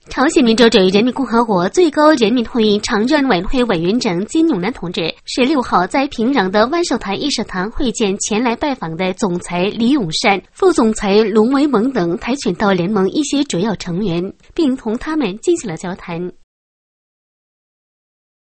朝鲜民主主义人民共和国最高人民会议常任委员会委员长金永南同志16号在平壤的万寿台议事堂会见前来拜访的总裁李永善、副总裁龙维蒙等跆拳道联盟一些主要成员，并同他们进行了交谈。